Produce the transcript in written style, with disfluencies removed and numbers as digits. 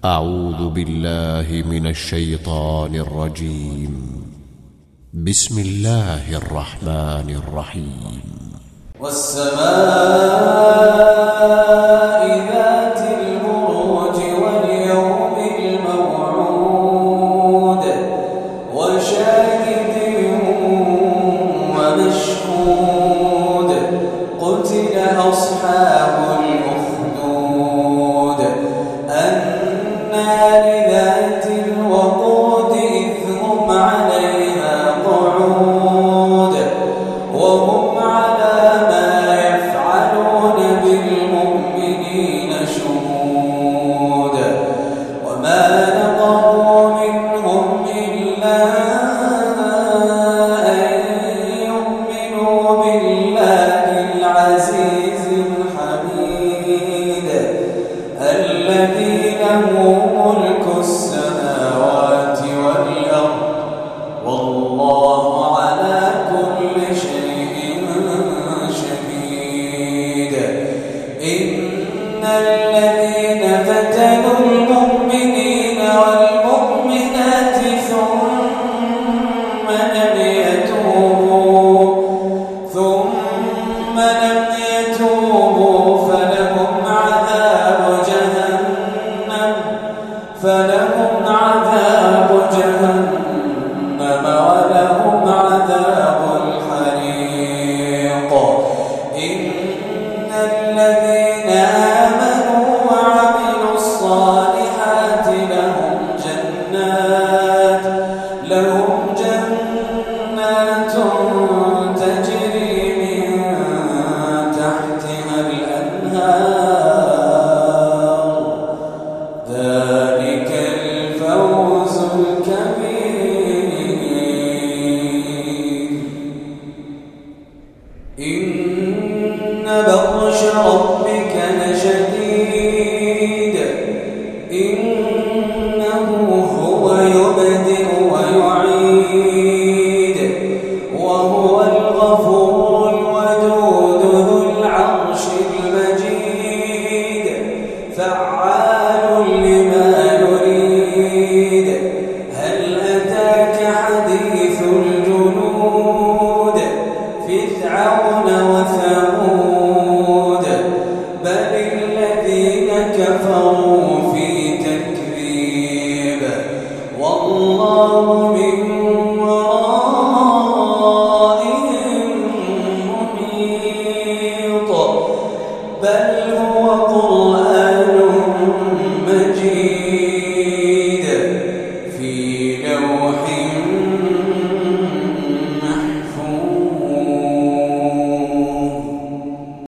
أعوذ بالله من الشيطان الرجيم. بسم الله الرحمن الرحيم. والسماء ذات البروج واليوم الموعود وشاهد ومشهود قتل أصحاب الأخدود النار ذات الوقود إذ هم عليها قعود وهم على ما يفعلون بالمؤمنين شهود وما نقموا منهم إلا أن يؤمنوا بالله العزيز الحميد الذي له ملك السماوات والأرض والله على كل شيء شهيد. إن الذين فتنوا المؤمنين والمؤمنات ثم لم يتوبوا فلهم عذاب جهنم ولهم عذاب الحريق. إن الذين آمنوا وعملوا الصالحات لهم جنات تجري من تحتها الأنهار ذلك الفوز الكبير. إن بطش ربك لشديد إنه هو يبدئ ويعيد وهو الغفور الودود ذو العرش المجيد فعال لما يريد. هل أتاك حديث الجنود فرعون وثمود بل الذين كفروا في تكذيب والله من ورائهم محيط بل هو قرآن مجيد في